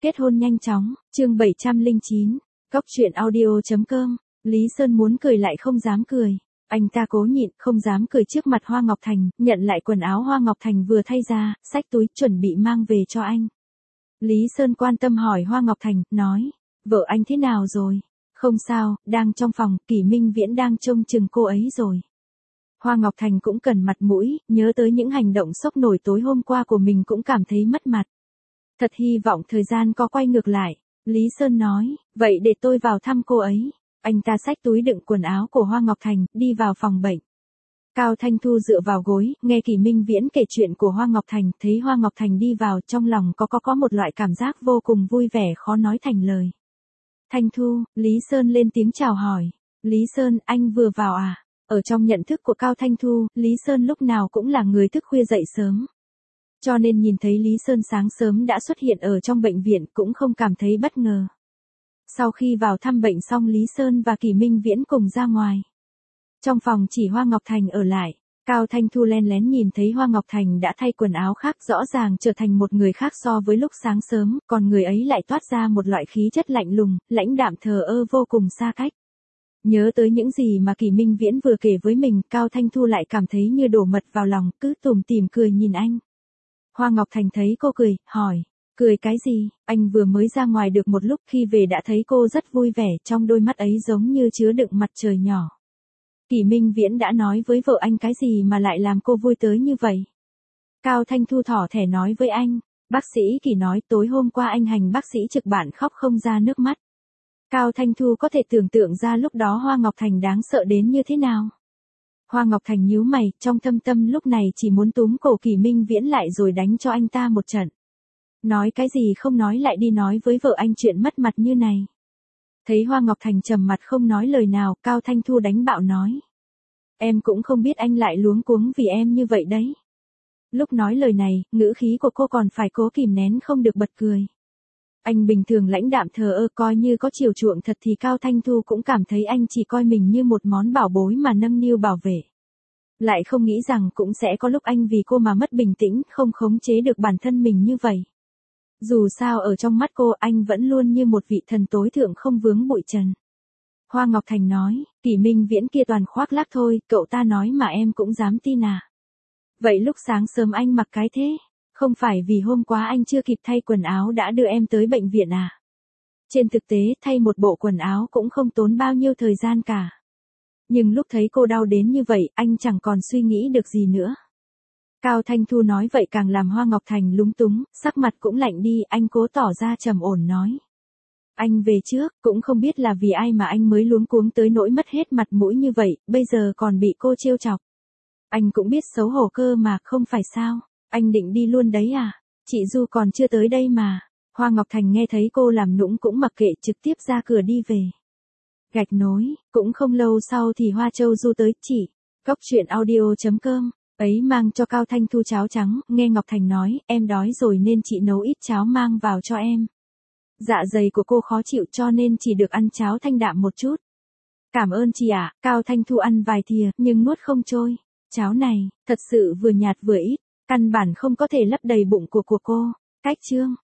Kết hôn nhanh chóng, chương 709, Cóc truyện audio.com, Lý Sơn muốn cười lại không dám cười. Anh ta cố nhịn, không dám cười trước mặt Hoa Ngọc Thành, nhận lại quần áo Hoa Ngọc Thành vừa thay ra, xách túi chuẩn bị mang về cho anh. Lý Sơn quan tâm hỏi Hoa Ngọc Thành, nói, vợ anh thế nào rồi? Không sao, đang trong phòng, Kỷ Minh Viễn đang trông chừng cô ấy rồi. Hoa Ngọc Thành cũng cần mặt mũi, nhớ tới những hành động sốc nổi tối hôm qua của mình cũng cảm thấy mất mặt. Thật hy vọng thời gian có quay ngược lại. Lý Sơn nói, vậy để tôi vào thăm cô ấy. Anh ta xách túi đựng quần áo của Hoa Ngọc Thành, đi vào phòng bệnh. Cao Thanh Thu dựa vào gối, nghe Kỷ Minh Viễn kể chuyện của Hoa Ngọc Thành, thấy Hoa Ngọc Thành đi vào, trong lòng có một loại cảm giác vô cùng vui vẻ khó nói thành lời. Thanh Thu, Lý Sơn lên tiếng chào hỏi. Lý Sơn, anh vừa vào à? Ở trong nhận thức của Cao Thanh Thu, Lý Sơn lúc nào cũng là người thức khuya dậy sớm. Cho nên nhìn thấy Lý Sơn sáng sớm đã xuất hiện ở trong bệnh viện cũng không cảm thấy bất ngờ. Sau khi vào thăm bệnh xong Lý Sơn và Kỷ Minh Viễn cùng ra ngoài. Trong phòng chỉ Hoa Ngọc Thành ở lại. Cao Thanh Thu len lén nhìn thấy Hoa Ngọc Thành đã thay quần áo khác, rõ ràng trở thành một người khác so với lúc sáng sớm, còn người ấy lại toát ra một loại khí chất lạnh lùng, lãnh đạm thờ ơ vô cùng xa cách. Nhớ tới những gì mà Kỷ Minh Viễn vừa kể với mình, Cao Thanh Thu lại cảm thấy như đổ mật vào lòng, cứ tủm tỉm cười nhìn anh. Hoa Ngọc Thành thấy cô cười, hỏi, cười cái gì? Anh vừa mới ra ngoài được một lúc, khi về đã thấy cô rất vui vẻ, trong đôi mắt ấy giống như chứa đựng mặt trời nhỏ. Kỷ Minh Viễn đã nói với vợ anh cái gì mà lại làm cô vui tới như vậy? Cao Thanh Thu thỏ thẻ nói với anh, bác sĩ Kỷ nói tối hôm qua anh hành bác sĩ trực bạn khóc không ra nước mắt. Cao Thanh Thu có thể tưởng tượng ra lúc đó Hoa Ngọc Thành đáng sợ đến như thế nào. Hoa Ngọc Thành nhíu mày, trong thâm tâm lúc này chỉ muốn túm cổ Kỷ Minh Viễn lại rồi đánh cho anh ta một trận. Nói cái gì không nói lại đi nói với vợ anh chuyện mất mặt như này. Thấy Hoa Ngọc Thành trầm mặt không nói lời nào, Cao Thanh Thu đánh bạo nói. Em cũng không biết anh lại luống cuống vì em như vậy đấy. Lúc nói lời này, ngữ khí của cô còn phải cố kìm nén không được bật cười. Anh bình thường lãnh đạm thờ ơ, coi như có chiều chuộng thật thì Cao Thanh Thu cũng cảm thấy anh chỉ coi mình như một món bảo bối mà nâng niu bảo vệ. Lại không nghĩ rằng cũng sẽ có lúc anh vì cô mà mất bình tĩnh, không khống chế được bản thân mình như vậy. Dù sao ở trong mắt cô anh vẫn luôn như một vị thần tối thượng không vướng bụi trần. Hoa Ngọc Thành nói, Kỷ Minh Viễn kia toàn khoác lác thôi, cậu ta nói mà em cũng dám tin à. Vậy lúc sáng sớm anh mặc cái thế? Không phải vì hôm qua anh chưa kịp thay quần áo đã đưa em tới bệnh viện à? Trên thực tế, thay một bộ quần áo cũng không tốn bao nhiêu thời gian cả. Nhưng lúc thấy cô đau đến như vậy, anh chẳng còn suy nghĩ được gì nữa. Cao Thanh Thu nói vậy càng làm Hoa Ngọc Thành lúng túng, sắc mặt cũng lạnh đi, anh cố tỏ ra trầm ổn nói. Anh về trước, cũng không biết là vì ai mà anh mới luống cuống tới nỗi mất hết mặt mũi như vậy, bây giờ còn bị cô trêu chọc. Anh cũng biết xấu hổ cơ mà, không phải sao? Anh định đi luôn đấy à? Chị Du còn chưa tới đây mà. Hoa Ngọc Thành nghe thấy cô làm nũng cũng mặc kệ, trực tiếp ra cửa đi về. Gạch nối, cũng không lâu sau thì Hoa Châu Du tới, chị. Cóc truyện audio.com, ấy mang cho Cao Thanh Thu cháo trắng, nghe Ngọc Thành nói, em đói rồi nên chị nấu ít cháo mang vào cho em. Dạ dày của cô khó chịu cho nên chỉ được ăn cháo thanh đạm một chút. Cảm ơn chị ạ. Cao Thanh Thu ăn vài thìa, nhưng nuốt không trôi. Cháo này, thật sự vừa nhạt vừa ít, căn bản không có thể lấp đầy bụng của cô. Cách chương.